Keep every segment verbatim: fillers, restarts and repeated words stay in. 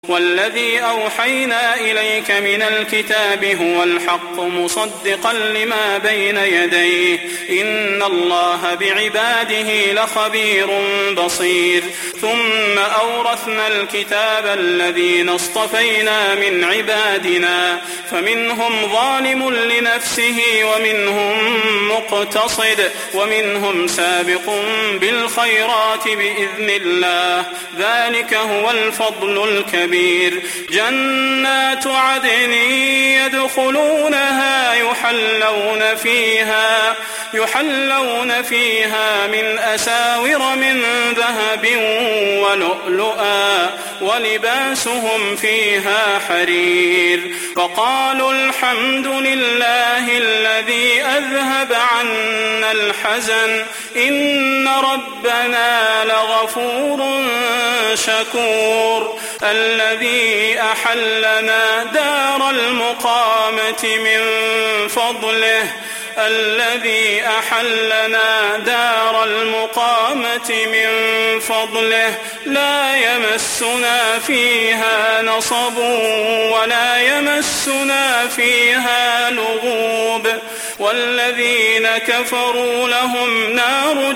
والذي أوحينا إليك من الكتاب هو الحق مصدقا لما بين يديه إن الله بعباده لخبير بصير ثم أورثنا الكتاب الذين اصطفينا من عبادنا فمنهم ظالم لنفسه ومنهم مقتصد ومنهم سابق بالخيرات بإذن الله ذلك هو الفضل الكبير جنات عدن يدخلونها يحلون فيها يحلون فيها من أساور من ذهب ولؤلؤا ولباسهم فيها حرير فقالوا الحمد لله الذي أذهب عنا الحزن إن ربنا لغفور شكور الذي أحلنا دار المقامة من فضله الذي أحلنا دار المقامة من فضله لا يمسنا فيها نصب ولا يمسنا فيها لغوب والذين كفروا لهم نار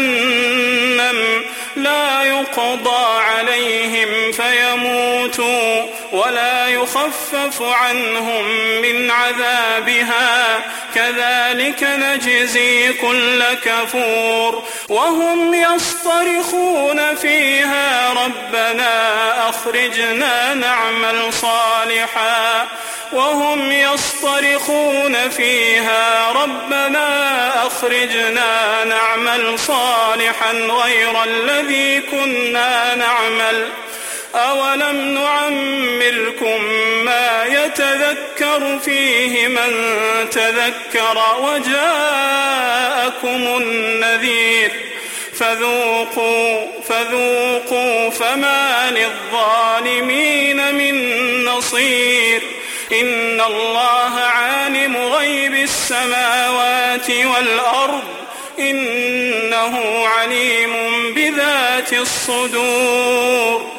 جهنم لا يقضى عليهم فيموتوا ولا يخفف عنهم من عذابها كذلك نجزي كل كفور وهم يصطرخون فيها ربنا أخرجنا نعمل صالحا وهم يصطرخون فيها ربنا أخرجنا نعمل صالحا غير الذي كنا نعمل أولم نعمركم ما يتذكر فيه من تذكر وجاءكم النذير فذوقوا فذوقوا فما للظالمين من نصير إن الله عالم غيب السماوات والأرض إنه عليم بذات الصدور